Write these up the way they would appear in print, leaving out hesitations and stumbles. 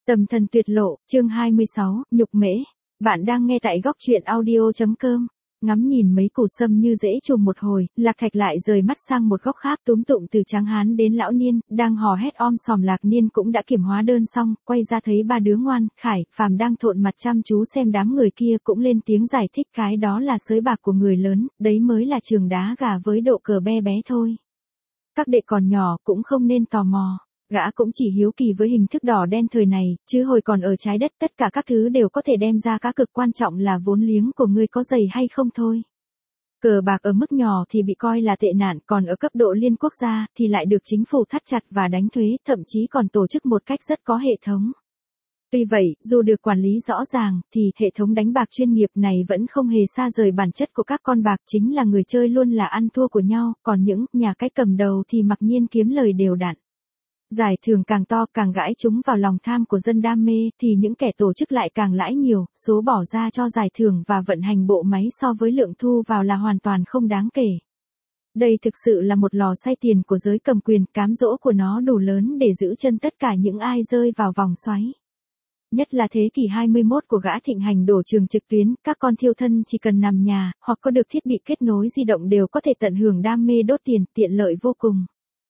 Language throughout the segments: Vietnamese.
Tầm thần tuyệt lộ, chương 26, nhục mễ. Bạn đang nghe tại góc truyện audio.com. Ngắm nhìn mấy củ sâm như dễ trùm một hồi, Lạc Thạch lại rời mắt sang một góc khác, túm tụm từ tráng hán đến lão niên, đang hò hét om sòm. Lạc niên cũng đã kiểm hóa đơn xong, quay ra thấy ba đứa ngoan, Khải, Phàm đang thộn mặt chăm chú xem đám người kia, cũng lên tiếng giải thích cái đó là sới bạc của người lớn, đấy mới là trường đá gà với độ cờ be bé thôi. Các đệ còn nhỏ cũng không nên tò mò. Gã cũng chỉ hiếu kỳ với hình thức đỏ đen thời này, chứ hồi còn ở trái đất tất cả các thứ đều có thể đem ra cá cược, quan trọng là vốn liếng của ngươi có dày hay không thôi. Cờ bạc ở mức nhỏ thì bị coi là tệ nạn, còn ở cấp độ liên quốc gia thì lại được chính phủ thắt chặt và đánh thuế, thậm chí còn tổ chức một cách rất có hệ thống. Tuy vậy, dù được quản lý rõ ràng, thì hệ thống đánh bạc chuyên nghiệp này vẫn không hề xa rời bản chất của các con bạc, chính là người chơi luôn là ăn thua của nhau, còn những nhà cái cầm đầu thì mặc nhiên kiếm lời đều đặn. Giải thưởng càng to, càng gãi chúng vào lòng tham của dân đam mê, thì những kẻ tổ chức lại càng lãi nhiều, số bỏ ra cho giải thưởng và vận hành bộ máy so với lượng thu vào là hoàn toàn không đáng kể. Đây thực sự là một lò xay tiền của giới cầm quyền, cám dỗ của nó đủ lớn để giữ chân tất cả những ai rơi vào vòng xoáy. Nhất là thế kỷ 21 của gã thịnh hành đổ trường trực tuyến, các con thiêu thân chỉ cần nằm nhà, hoặc có được thiết bị kết nối di động đều có thể tận hưởng đam mê đốt tiền, tiện lợi vô cùng.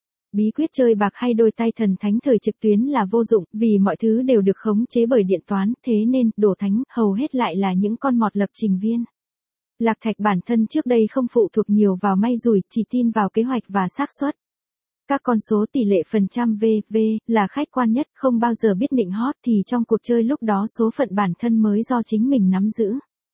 Bí quyết chơi bạc hay đôi tay thần thánh thời trực tuyến là vô dụng, vì mọi thứ đều được khống chế bởi điện toán, thế nên, đồ thánh, hầu hết lại là những con mọt lập trình viên. Lạc Thạch bản thân trước đây không phụ thuộc nhiều vào may rủi, chỉ tin vào kế hoạch và xác suất. Các con số tỷ lệ phần trăm VV là khách quan nhất, không bao giờ biết nịnh hót, thì trong cuộc chơi lúc đó số phận bản thân mới do chính mình nắm giữ.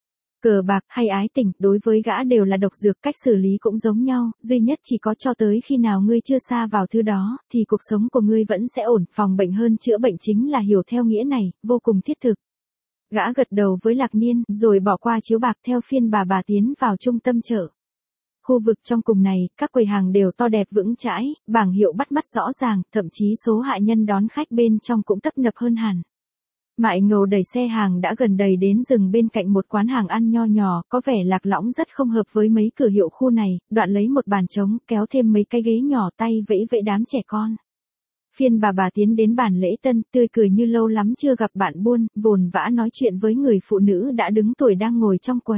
Cờ bạc hay ái tình, đối với gã đều là độc dược, cách xử lý cũng giống nhau, duy nhất chỉ có cho tới khi nào ngươi chưa sa vào thứ đó, thì cuộc sống của ngươi vẫn sẽ ổn, phòng bệnh hơn chữa bệnh chính là hiểu theo nghĩa này, vô cùng thiết thực. Gã gật đầu với Lạc Niên, rồi bỏ qua chiếu bạc theo phiên bà tiến vào trung tâm chợ. Khu vực trong cùng này, các quầy hàng đều to đẹp vững chãi, bảng hiệu bắt mắt rõ ràng, thậm chí số hạ nhân đón khách bên trong cũng tấp nập hơn hẳn. Mại Ngầu đẩy xe hàng đã gần đầy đến dừng bên cạnh một quán hàng ăn nho nhỏ, có vẻ lạc lõng rất không hợp với mấy cửa hiệu khu này, đoạn lấy một bàn trống, kéo thêm mấy cái ghế nhỏ, tay vẫy vẫy đám trẻ con. Phiên bà tiến đến bàn lễ tân, tươi cười như lâu lắm chưa gặp bạn buôn, vồn vã nói chuyện với người phụ nữ đã đứng tuổi đang ngồi trong quầy.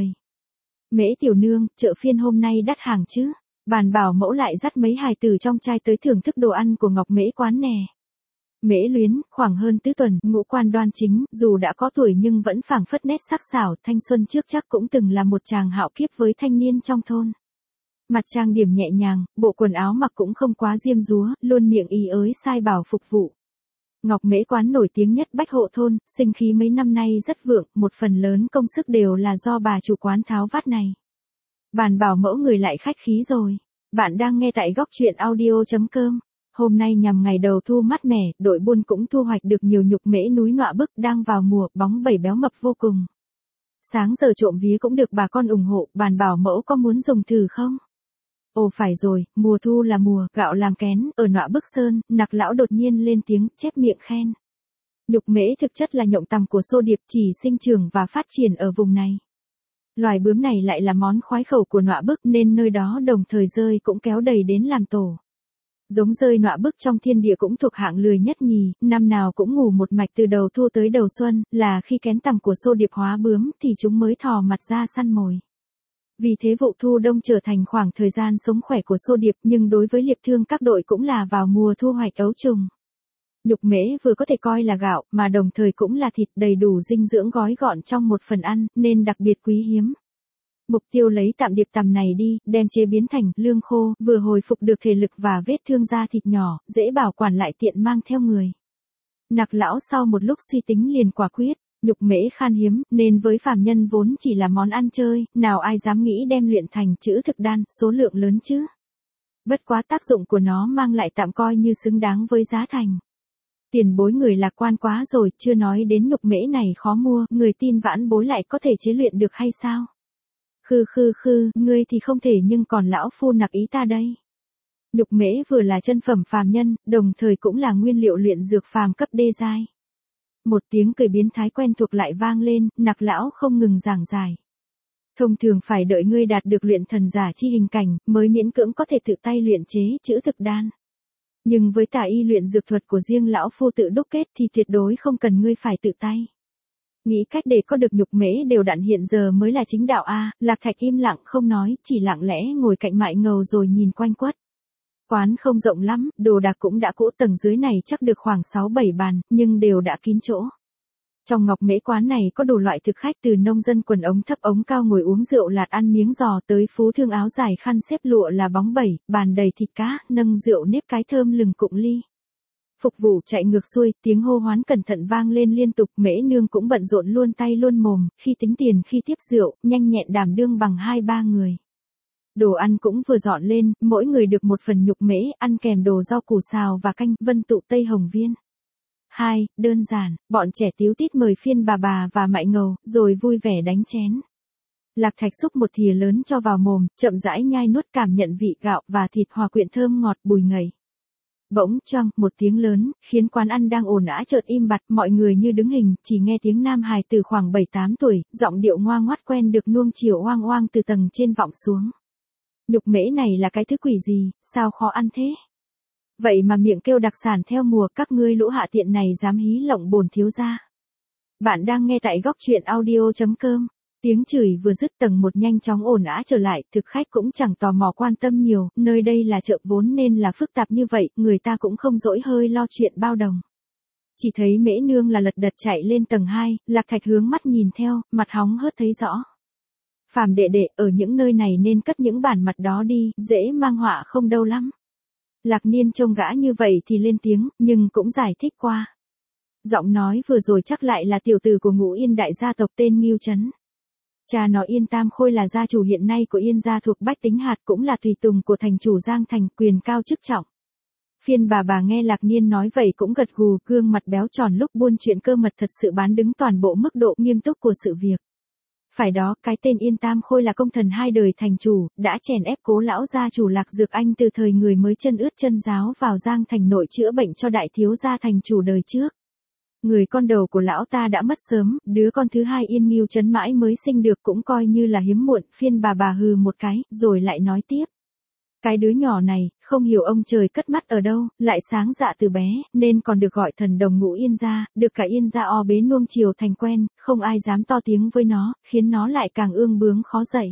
Mễ tiểu nương, chợ phiên hôm nay đắt hàng chứ? Bàn bảo mẫu lại dắt mấy hài tử trong trai tới thưởng thức đồ ăn của Ngọc Mễ quán nè. Mễ Luyến, khoảng hơn tứ tuần, ngũ quan đoan chính, dù đã có tuổi nhưng vẫn phảng phất nét sắc sảo, thanh xuân trước chắc cũng từng là một chàng hạo kiếp với thanh niên trong thôn. Mặt trang điểm nhẹ nhàng, bộ quần áo mặc cũng không quá diêm dúa, luôn miệng ý ới sai bảo phục vụ. Ngọc Mễ quán nổi tiếng nhất Bách Hộ thôn, sinh khí mấy năm nay rất vượng, một phần lớn công sức đều là do bà chủ quán tháo vát này. Bàn bảo mẫu người lại khách khí rồi. Bạn đang nghe tại góc truyện audio.com. Hôm nay nhằm ngày đầu thu mát mẻ, đội buôn cũng thu hoạch được nhiều nhục mễ núi nọa bức, đang vào mùa, bóng bẩy béo mập vô cùng. Sáng giờ trộm vía cũng được bà con ủng hộ, bàn bảo mẫu có muốn dùng thử không? Ồ phải rồi, mùa thu là mùa, gạo làm kén, ở nọa bức sơn, Nặc lão đột nhiên lên tiếng, chép miệng khen. Nhục mễ thực chất là nhộng tằm của xô điệp, chỉ sinh trưởng và phát triển ở vùng này. Loài bướm này lại là món khoái khẩu của nọa bức nên nơi đó đồng thời dơi cũng kéo đầy đến làm tổ. Giống dơi nọa bức trong thiên địa cũng thuộc hạng lười nhất nhì, năm nào cũng ngủ một mạch từ đầu thu tới đầu xuân, là khi kén tằm của xô điệp hóa bướm thì chúng mới thò mặt ra săn mồi. Vì thế vụ thu đông trở thành khoảng thời gian sống khỏe của xô điệp, nhưng đối với liệp thương các đội cũng là vào mùa thu hoạch ấu trùng. Nhục mễ vừa có thể coi là gạo, mà đồng thời cũng là thịt đầy đủ dinh dưỡng gói gọn trong một phần ăn, nên đặc biệt quý hiếm. Mục tiêu lấy tạm điệp tằm này đi, đem chế biến thành lương khô, vừa hồi phục được thể lực và vết thương da thịt nhỏ, dễ bảo quản lại tiện mang theo người. Nặc lão sau một lúc suy tính liền quả quyết, nhục mễ khan hiếm, nên với phàm nhân vốn chỉ là món ăn chơi, nào ai dám nghĩ đem luyện thành chữ thực đan, số lượng lớn chứ. Bất quá tác dụng của nó mang lại tạm coi như xứng đáng với giá thành. Tiền bối người lạc quan quá rồi, chưa nói đến nhục mễ này khó mua, người tin vãn bối lại có thể chế luyện được hay sao? Khư, ngươi thì không thể nhưng còn lão phu Nặc ý ta đây. Nhục mễ vừa là chân phẩm phàm nhân, đồng thời cũng là nguyên liệu luyện dược phàm cấp đê giai. Một tiếng cười biến thái quen thuộc lại vang lên, Nặc lão không ngừng giảng giải. Thông thường phải đợi ngươi đạt được luyện thần giả chi hình cảnh, mới miễn cưỡng có thể tự tay luyện chế chữ thực đan. Nhưng với tà y luyện dược thuật của riêng lão phu tự đúc kết thì tuyệt đối không cần ngươi phải tự tay. Nghĩ cách để có được nhục mễ đều đặn hiện giờ mới là chính đạo a. Lạc Thạch im lặng không nói, chỉ lặng lẽ ngồi cạnh Mại Ngầu rồi nhìn quanh quất. Quán không rộng lắm, đồ đạc cũng đã cũ, tầng dưới này chắc được khoảng 6-7 bàn, nhưng đều đã kín chỗ. Trong ngọc mễ quán này có đủ loại thực khách, từ nông dân quần ống thấp ống cao ngồi uống rượu lạt ăn miếng giò tới phú thương áo dài khăn xếp lụa là bóng bẩy, bàn đầy thịt cá, nâng rượu nếp cái thơm lừng cụng ly. Phục vụ chạy ngược xuôi, tiếng hô hoán cẩn thận vang lên liên tục, Mễ nương cũng bận rộn luôn tay luôn mồm, khi tính tiền khi tiếp rượu, nhanh nhẹn đảm đương bằng 2-3 người. Đồ ăn cũng vừa dọn lên, mỗi người được một phần nhục mễ, ăn kèm đồ rau củ xào và canh, vân tụ Tây Hồng Viên. 2. Đơn giản, bọn trẻ tíu tít mời Phiên bà và Mại Ngầu, rồi vui vẻ đánh chén. Lạc Thạch xúc một thìa lớn cho vào mồm, chậm rãi nhai nuốt, cảm nhận vị gạo và thịt hòa quyện thơm ngọt bùi ngậy. Bỗng choang một tiếng lớn, khiến quán ăn đang ồn ào chợt im bặt, mọi người như đứng hình, chỉ nghe tiếng nam hài từ khoảng 7-8 tuổi, giọng điệu ngoa ngoắt quen được nuông chiều oang oang từ tầng trên vọng xuống. Nhục mễ này là cái thứ quỷ gì, sao khó ăn thế? Vậy mà miệng kêu đặc sản theo mùa, các ngươi lũ hạ tiện này dám hí lộng bổn thiếu gia. Bạn đang nghe tại góc truyện audio.com. Tiếng chửi vừa dứt, tầng 1 nhanh chóng ồn ào trở lại, thực khách cũng chẳng tò mò quan tâm nhiều, nơi đây là chợ vốn nên là phức tạp như vậy, người ta cũng không dỗi hơi lo chuyện bao đồng. Chỉ thấy Mễ nương là lật đật chạy lên tầng 2, Lạc Thạch hướng mắt nhìn theo, mặt hóng hớt thấy rõ. Phàm đệ đệ, ở những nơi này nên cất những bản mặt đó đi, dễ mang họa không đâu lắm. Lạc Niên trông gã như vậy thì lên tiếng, nhưng cũng giải thích qua. Giọng nói vừa rồi chắc lại là tiểu tử của Ngũ Yên đại gia tộc tên Ngưu Trấn. Cha nó Yên Tam Khôi là gia chủ hiện nay của Yên gia thuộc Bách Tính Hạt, cũng là tùy tùng của thành chủ Giang Thành, quyền cao chức trọng. Phiên bà nghe Lạc Niên nói vậy cũng gật gù, gương mặt béo tròn, lúc buôn chuyện cơ mật thật sự bán đứng toàn bộ mức độ nghiêm túc của sự việc. Phải đó, cái tên Yên Tam Khôi là công thần 2 đời thành chủ, đã chèn ép cố lão gia chủ Lạc Dược Anh từ thời người mới chân ướt chân ráo vào Giang Thành nội chữa bệnh cho đại thiếu gia thành chủ đời trước. Người con đầu của lão ta đã mất sớm, đứa con thứ hai Yên Ngưu Trấn mãi mới sinh được cũng coi như là hiếm muộn. Phiên bà hừ một cái, rồi lại nói tiếp. Cái đứa nhỏ này, không hiểu ông trời cất mắt ở đâu, lại sáng dạ từ bé, nên còn được gọi thần đồng Ngũ Yên gia, được cả Yên gia o bế nuông chiều thành quen, không ai dám to tiếng với nó, khiến nó lại càng ương bướng khó dậy.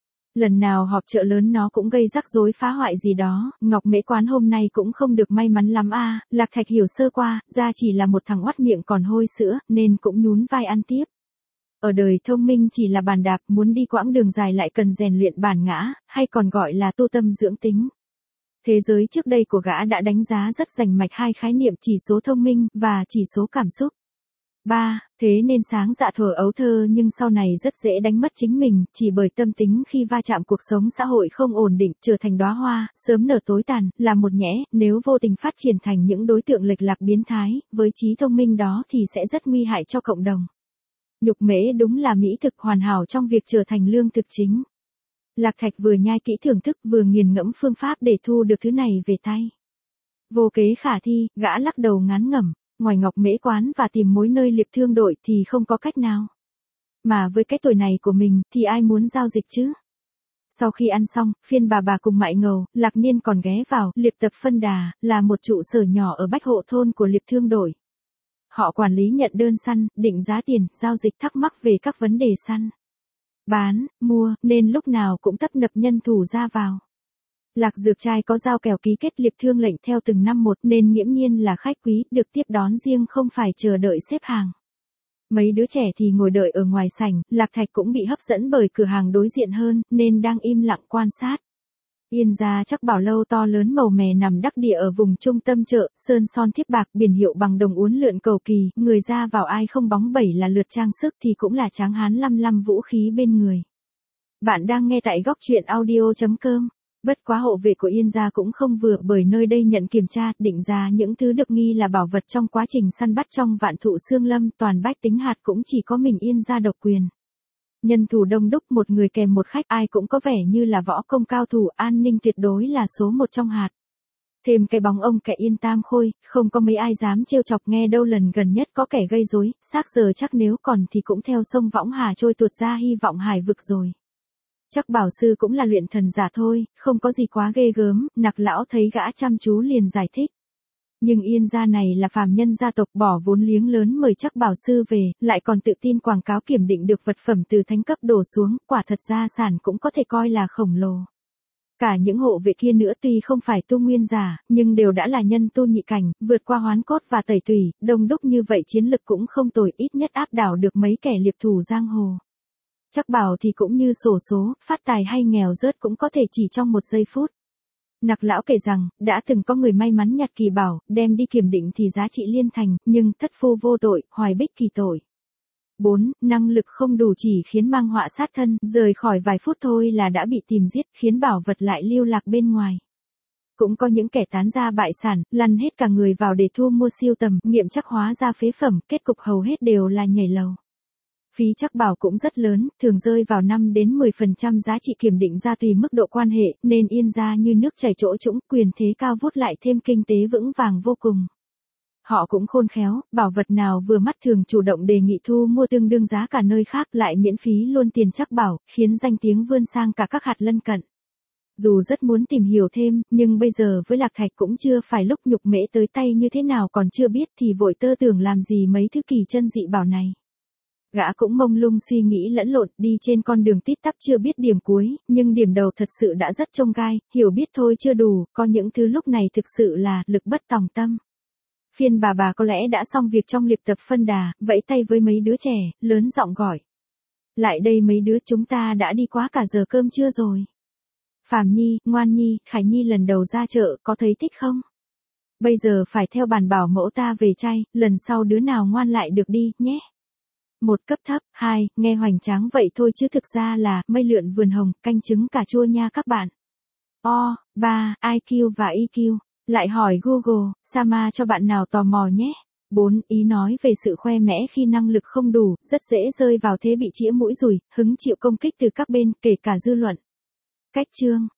Lần nào họp chợ lớn nó cũng gây rắc rối phá hoại gì đó, ngọc mễ quán hôm nay cũng không được may mắn lắm a. Lạc Thạch hiểu sơ qua, ra chỉ là một thằng oắt miệng còn hôi sữa, nên cũng nhún vai ăn tiếp. Ở đời thông minh chỉ là bàn đạp, muốn đi quãng đường dài lại cần rèn luyện bản ngã, hay còn gọi là tu tâm dưỡng tính. Thế giới trước đây của gã đã đánh giá rất rành mạch hai khái niệm chỉ số thông minh và chỉ số cảm xúc. 3. Thế nên sáng dạ thuở ấu thơ nhưng sau này rất dễ đánh mất chính mình, chỉ bởi tâm tính khi va chạm cuộc sống xã hội không ổn định, trở thành đóa hoa, sớm nở tối tàn, là một nhẽ, nếu vô tình phát triển thành những đối tượng lệch lạc biến thái, với trí thông minh đó thì sẽ rất nguy hại cho cộng đồng. Nhục mễ đúng là mỹ thực hoàn hảo trong việc trở thành lương thực chính. Lạc Thạch vừa nhai kỹ thưởng thức vừa nghiền ngẫm phương pháp để thu được thứ này về tay. Vô kế khả thi, gã lắc đầu ngán ngẩm. Ngoài ngọc mễ quán và tìm mối nơi liệp thương đội thì không có cách nào. Mà với cái tuổi này của mình thì ai muốn giao dịch chứ? Sau khi ăn xong, Phiên bà cùng Mại Ngầu, Lạc Niên còn ghé vào liệp tập phân đà, là một trụ sở nhỏ ở Bách Hộ thôn của liệp thương đội. Họ quản lý nhận đơn săn, định giá tiền, giao dịch, thắc mắc về các vấn đề săn, bán, mua, nên lúc nào cũng tấp nập nhân thủ ra vào. Lạc Dược trai có giao kèo ký kết liệp thương lệnh theo từng năm một nên nghiễm nhiên là khách quý, được tiếp đón riêng không phải chờ đợi xếp hàng. Mấy đứa trẻ thì ngồi đợi ở ngoài sảnh, Lạc Thạch cũng bị hấp dẫn bởi cửa hàng đối diện hơn, nên đang im lặng quan sát. Yên gia chắc bảo lâu to lớn màu mè nằm đắc địa ở vùng trung tâm chợ, sơn son thiếp bạc, biển hiệu bằng đồng uốn lượn cầu kỳ, người ra vào ai không bóng bẩy là lượt trang sức thì cũng là tráng hán lăm vũ khí bên người. Bạn đang nghe tại góc truyện audio.com. Bất quá hộ vệ của Yên gia cũng không vừa, bởi nơi đây nhận kiểm tra, định ra những thứ được nghi là bảo vật trong quá trình săn bắt trong Vạn Thụ Xương Lâm, toàn Bách Tính Hạt cũng chỉ có mình Yên gia độc quyền. Nhân thủ đông đúc, một người kèm một khách, ai cũng có vẻ như là võ công cao thủ, an ninh tuyệt đối là số 1 trong hạt. Thêm cái bóng ông kẻ Yên Tam Khôi, không có mấy ai dám trêu chọc, nghe đâu lần gần nhất có kẻ gây rối, xác giờ chắc nếu còn thì cũng theo sông Võng Hà trôi tuột ra hy vọng hải vực rồi. Chắc bảo sư cũng là luyện thần giả thôi, không có gì quá ghê gớm. Nặc lão thấy gã chăm chú liền giải thích. Nhưng Yên gia này là phàm nhân gia tộc bỏ vốn liếng lớn mời Trắc Bảo sư về, lại còn tự tin quảng cáo kiểm định được vật phẩm từ thánh cấp đổ xuống, quả thật gia sản cũng có thể coi là khổng lồ. Cả những hộ vệ kia nữa tuy không phải tu nguyên giả, nhưng đều đã là nhân tu nhị cảnh, vượt qua hoán cốt và tẩy tủy, đông đúc như vậy chiến lực cũng không tồi, ít nhất áp đảo được mấy kẻ liệp thủ giang hồ. Trắc Bảo thì cũng như xổ số, phát tài hay nghèo rớt cũng có thể chỉ trong một giây phút. Nặc lão kể rằng, đã từng có người may mắn nhặt kỳ bảo, đem đi kiểm định thì giá trị liên thành, nhưng thất phu vô tội, hoài bích kỳ tội. 4. Năng lực không đủ chỉ khiến mang họa sát thân, rời khỏi vài phút thôi là đã bị tìm giết, khiến bảo vật lại lưu lạc bên ngoài. Cũng có những kẻ tán ra bại sản, lăn hết cả người vào để thu mua siêu tầm, nghiệm chắc hóa ra phế phẩm, kết cục hầu hết đều là nhảy lầu. Phí Trắc Bảo cũng rất lớn, thường rơi vào 5 đến 10% giá trị kiểm định ra tùy mức độ quan hệ, nên Yên gia như nước chảy chỗ trũng, quyền thế cao vút lại thêm kinh tế vững vàng vô cùng. Họ cũng khôn khéo, bảo vật nào vừa mắt thường chủ động đề nghị thu mua tương đương giá cả nơi khác lại miễn phí luôn tiền Trắc Bảo, khiến danh tiếng vươn sang cả các hạt lân cận. Dù rất muốn tìm hiểu thêm, nhưng bây giờ với Lạc Thạch cũng chưa phải lúc nhục mễ tới tay như thế nào còn chưa biết thì vội tơ tưởng làm gì mấy thứ kỳ chân dị bảo này. Gã cũng mông lung suy nghĩ lẫn lộn, đi trên con đường tít tắp chưa biết điểm cuối, nhưng điểm đầu thật sự đã rất chông gai, hiểu biết thôi chưa đủ, có những thứ lúc này thực sự là lực bất tòng tâm. Phiên bà có lẽ đã xong việc trong liệp tập phân đà, vẫy tay với mấy đứa trẻ, lớn giọng gọi. Lại đây mấy đứa, chúng ta đã đi quá cả giờ cơm trưa rồi. Phàm Nhi, Ngoan Nhi, Khải Nhi lần đầu ra chợ, có thấy thích không? Bây giờ phải theo bản bảo mẫu ta về chay, lần sau đứa nào ngoan lại được đi, nhé. 1 cấp thấp, 2, nghe hoành tráng vậy thôi chứ thực ra là, mây lượn vườn hồng, canh trứng cà chua nha các bạn. 3, IQ và EQ. Lại hỏi Google, Sama cho bạn nào tò mò nhé. 4. Ý nói về sự khoe mẽ khi năng lực không đủ, rất dễ rơi vào thế bị chĩa mũi rùi, hứng chịu công kích từ các bên, kể cả dư luận. Cách chương